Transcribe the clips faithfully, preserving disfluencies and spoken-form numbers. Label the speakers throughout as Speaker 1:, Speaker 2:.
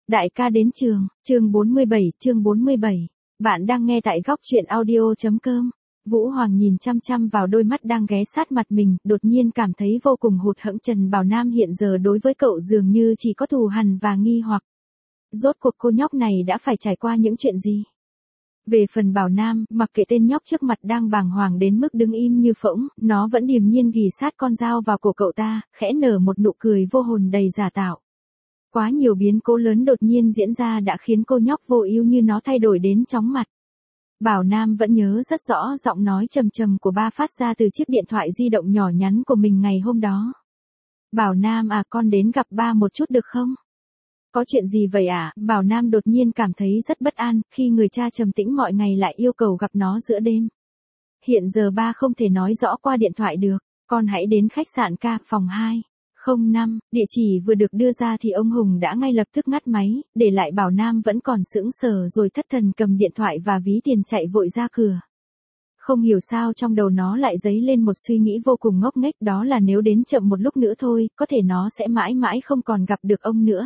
Speaker 1: Đại ca đến trường, chương bốn mươi bảy, chương bốn mươi bảy. Bạn đang nghe tại góc truyện audio.com. Vũ Hoàng nhìn chăm chăm vào đôi mắt đang ghé sát mặt mình, đột nhiên cảm thấy vô cùng hụt hẫng. Trần Bảo Nam hiện giờ đối với cậu dường như chỉ có thù hằn và nghi hoặc. Rốt cuộc cô nhóc này đã phải trải qua những chuyện gì? Về phần Bảo Nam, mặc kệ tên nhóc trước mặt đang bàng hoàng đến mức đứng im như phỗng, nó vẫn điềm nhiên ghì sát con dao vào cổ cậu ta, khẽ nở một nụ cười vô hồn đầy giả tạo. Quá nhiều biến cố lớn đột nhiên diễn ra đã khiến cô nhóc vô ưu như nó thay đổi đến chóng mặt. Bảo Nam vẫn nhớ rất rõ giọng nói trầm trầm của ba phát ra từ chiếc điện thoại di động nhỏ nhắn của mình ngày hôm đó. Bảo Nam à, con đến gặp ba một chút được không? Có chuyện gì vậy ạ? À? Bảo Nam đột nhiên cảm thấy rất bất an khi người cha trầm tĩnh mọi ngày lại yêu cầu gặp nó giữa đêm. Hiện giờ ba không thể nói rõ qua điện thoại được, con hãy đến khách sạn K phòng hai không năm, địa chỉ vừa được đưa ra thì ông Hùng đã ngay lập tức ngắt máy, để lại Bảo Nam vẫn còn sững sờ rồi thất thần cầm điện thoại và ví tiền chạy vội ra cửa. Không hiểu sao trong đầu nó lại dấy lên một suy nghĩ vô cùng ngốc nghếch, đó là nếu đến chậm một lúc nữa thôi, có thể nó sẽ mãi mãi không còn gặp được ông nữa.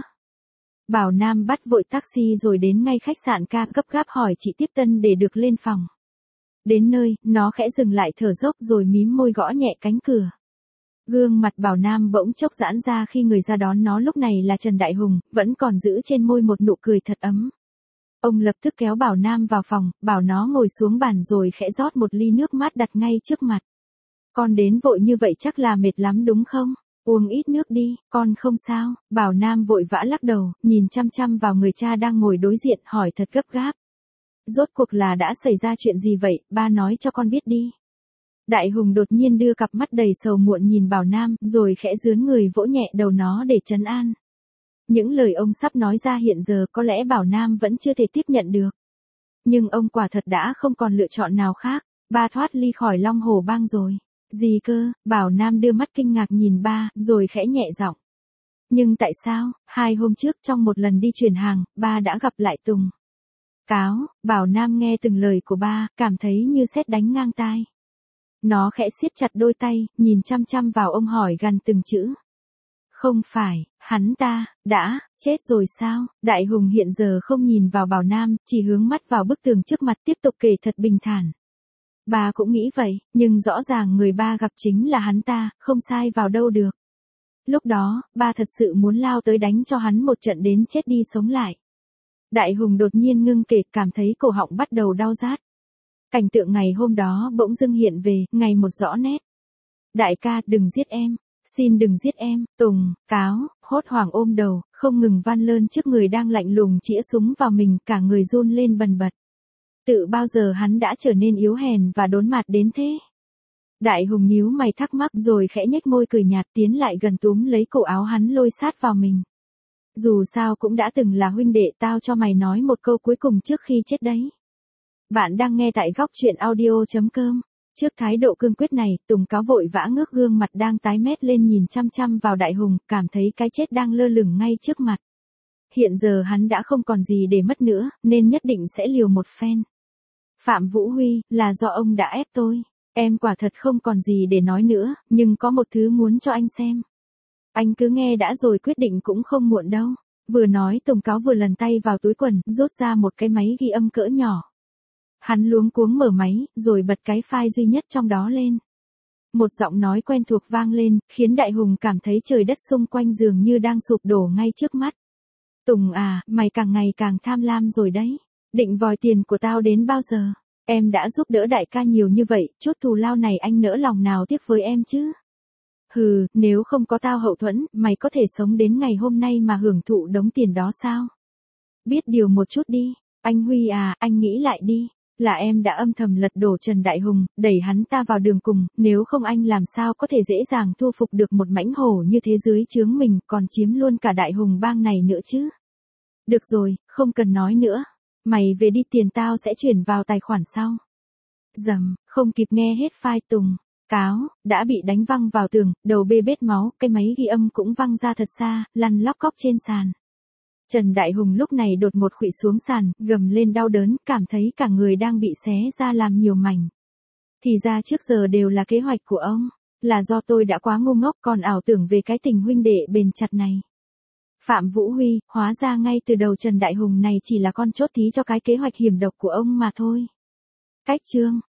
Speaker 1: Bảo Nam bắt vội taxi rồi đến ngay khách sạn K, gấp gáp hỏi chị tiếp tân để được lên phòng. Đến nơi, nó khẽ dừng lại thở dốc rồi mím môi gõ nhẹ cánh cửa. Gương mặt Bảo Nam bỗng chốc giãn ra khi người ra đón nó lúc này là Trần Đại Hùng, vẫn còn giữ trên môi một nụ cười thật ấm. Ông lập tức kéo Bảo Nam vào phòng, bảo nó ngồi xuống bàn rồi khẽ rót một ly nước mát đặt ngay trước mặt. Con đến vội như vậy chắc là mệt lắm đúng không? Uống ít nước đi, con không sao. Bảo Nam vội vã lắc đầu, nhìn chăm chăm vào người cha đang ngồi đối diện hỏi thật gấp gáp. Rốt cuộc là đã xảy ra chuyện gì vậy, ba nói cho con biết đi. Đại Hùng đột nhiên đưa cặp mắt đầy sầu muộn nhìn Bảo Nam, rồi khẽ dướn người vỗ nhẹ đầu nó để trấn an. Những lời ông sắp nói ra hiện giờ có lẽ Bảo Nam vẫn chưa thể tiếp nhận được. Nhưng ông quả thật đã không còn lựa chọn nào khác, ba thoát ly khỏi Long Hồ Bang rồi. Gì cơ? Bảo Nam đưa mắt kinh ngạc nhìn ba, rồi khẽ nhẹ giọng. Nhưng tại sao, hai hôm trước trong một lần đi chuyển hàng, ba đã gặp lại Tùng Cáo? Bảo Nam nghe từng lời của ba, cảm thấy như sét đánh ngang tai. Nó khẽ siết chặt đôi tay, nhìn chăm chăm vào ông hỏi gằn từng chữ. Không phải, hắn ta, đã, chết rồi sao? Đại Hùng hiện giờ không nhìn vào Bảo Nam, chỉ hướng mắt vào bức tường trước mặt tiếp tục kể thật bình thản. Bà cũng nghĩ vậy, nhưng rõ ràng người ba gặp chính là hắn ta, không sai vào đâu được. Lúc đó, ba thật sự muốn lao tới đánh cho hắn một trận đến chết đi sống lại. Đại Hùng đột nhiên ngưng kể, cảm thấy cổ họng bắt đầu đau rát. Cảnh tượng ngày hôm đó bỗng dưng hiện về, ngày một rõ nét. Đại ca, đừng giết em. Xin đừng giết em. Tùng Cáo hốt hoảng ôm đầu, không ngừng van lơn trước người đang lạnh lùng chĩa súng vào mình, cả người run lên bần bật. Tự bao giờ hắn đã trở nên yếu hèn và đốn mặt đến thế? Đại Hùng nhíu mày thắc mắc rồi khẽ nhếch môi cười nhạt tiến lại gần túm lấy cổ áo hắn lôi sát vào mình. Dù sao cũng đã từng là huynh đệ, tao cho mày nói một câu cuối cùng trước khi chết đấy. Bạn đang nghe tại góc truyện audio.com. Trước thái độ cương quyết này, Tùng Cáo vội vã ngước gương mặt đang tái mét lên nhìn chăm chăm vào Đại Hùng, cảm thấy cái chết đang lơ lửng ngay trước mặt. Hiện giờ hắn đã không còn gì để mất nữa, nên nhất định sẽ liều một phen. Phạm Vũ Huy, là do ông đã ép tôi. Em quả thật không còn gì để nói nữa, nhưng có một thứ muốn cho anh xem. Anh cứ nghe đã rồi quyết định cũng không muộn đâu. Vừa nói Tùng Cáo vừa lần tay vào túi quần, rút ra một cái máy ghi âm cỡ nhỏ. Hắn luống cuống mở máy, rồi bật cái file duy nhất trong đó lên. Một giọng nói quen thuộc vang lên, khiến Đại Hùng cảm thấy trời đất xung quanh dường như đang sụp đổ ngay trước mắt. Tùng à, mày càng ngày càng tham lam rồi đấy. Định vòi tiền của tao đến bao giờ? Em đã giúp đỡ đại ca nhiều như vậy, chút thù lao này anh nỡ lòng nào tiếc với em chứ? Hừ, nếu không có tao hậu thuẫn, mày có thể sống đến ngày hôm nay mà hưởng thụ đống tiền đó sao? Biết điều một chút đi. Anh Huy à, anh nghĩ lại đi. Là em đã âm thầm lật đổ Trần Đại Hùng, đẩy hắn ta vào đường cùng, nếu không anh làm sao có thể dễ dàng thu phục được một mãnh hổ như thế dưới trướng mình, còn chiếm luôn cả Đại Hùng bang này nữa chứ. Được rồi, không cần nói nữa. Mày về đi, tiền tao sẽ chuyển vào tài khoản sau. Dầm, không kịp nghe hết file Tùng Cáo, đã bị đánh văng vào tường, đầu bê bết máu, cái máy ghi âm cũng văng ra thật xa, lăn lóc cóc trên sàn. Trần Đại Hùng lúc này đột một khuỵu xuống sàn, gầm lên đau đớn, cảm thấy cả người đang bị xé ra làm nhiều mảnh. Thì ra trước giờ đều là kế hoạch của ông, là do tôi đã quá ngu ngốc còn ảo tưởng về cái tình huynh đệ bền chặt này. Phạm Vũ Huy, hóa ra ngay từ đầu Trần Đại Hùng này chỉ là con chốt tí cho cái kế hoạch hiểm độc của ông mà thôi. Cách chương